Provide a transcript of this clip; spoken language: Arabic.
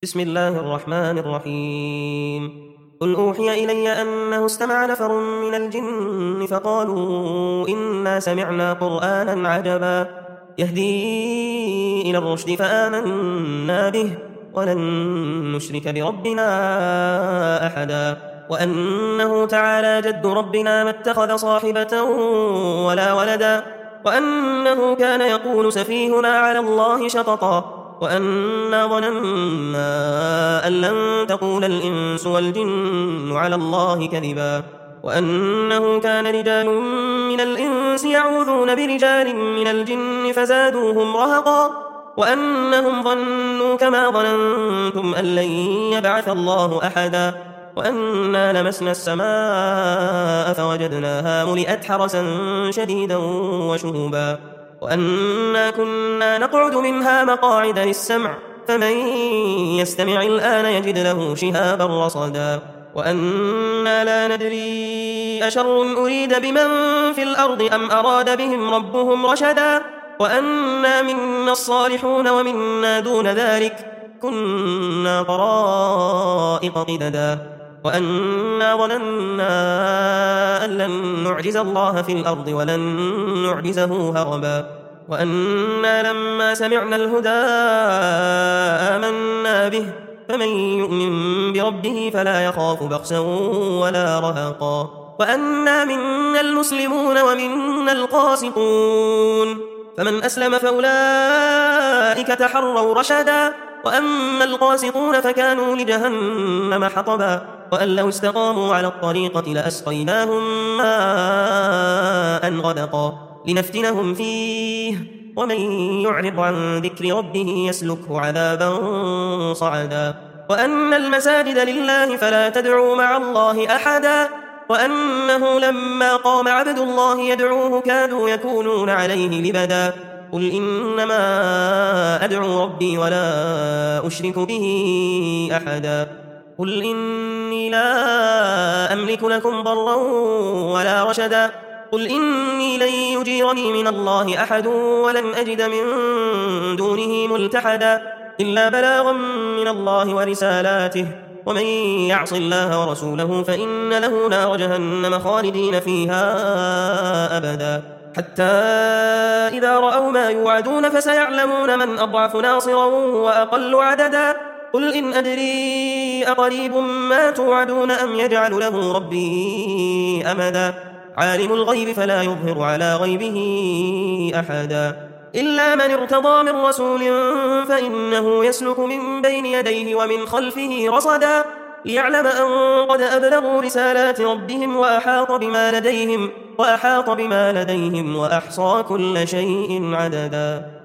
بسم الله الرحمن الرحيم. قل أوحي إلي أنه استمع نفر من الجن فقالوا إنا سمعنا قرآنا عجبا يهدي إلى الرشد فآمنا به ولن نشرك بربنا أحدا وأنه تعالى جد ربنا ما اتخذ صاحبة ولا ولدا وأنه كان يقول سفيهنا على الله شططا وأنا ظننا أن لن تقول الإنس والجن على الله كذبا وأنه كان رجال من الإنس يعوذون برجال من الجن فزادوهم رهقا وأنهم ظنوا كما ظننتم أن لن يبعث الله أحدا وأنا لمسنا السماء فوجدناها ملئت حرسا شديدا وشهبا وأنا كنا نقعد منها مقاعد للسمع فمن يستمع الآن يجد له شهابا رصدا وأنا لا ندري أشر أريد بمن في الأرض أم أراد بهم ربهم رشدا وأنا منا الصالحون ومنا دون ذلك كنا طرائق قددا وأنا ظننا أن لن نعجز الله في الأرض ولن نعجزه هربا وأنا لما سمعنا الهدى آمنا به فمن يؤمن بربه فلا يخاف بخسا ولا رهقا وأنا منا المسلمون ومنا القاسطون فمن أسلم فأولئك تحروا رشدا وأما القاسطون فكانوا لجهنم حطبا وأن لو استقاموا على الطريقة لأسقيناهم ماء غدقا لنفتنهم فيه ومن يعرض عن ذكر ربه يسلكه عذابا صعدا وأن المساجد لله فلا تدعوا مع الله أحدا وأنه لما قام عبد الله يدعوه كادوا يكونون عليه لبدا قل إنما أدعو ربي ولا أشرك به أحدا قل إني لا أملك لكم ضرا ولا رشدا قل إني لن يجيرني من الله أحد ولن أجد من دونه ملتحدا إلا بلاغا من الله ورسالاته ومن يعص الله ورسوله فإن له نار جهنم خالدين فيها أبدا حتى إذا رأوا ما يوعدون فسيعلمون من أضعف ناصرا وأقل عددا قل إن أدري أقريب ما توعدون أم يجعل له ربي أمدا عالم الغيب فلا يظهر على غيبه أحدا إلا من ارتضى من رسول فإنه يسلك من بين يديه ومن خلفه رصدا ليعلم أن قد أبلغوا رسالات ربهم وأحاط بما لديهم وأحصى كل شيء عددا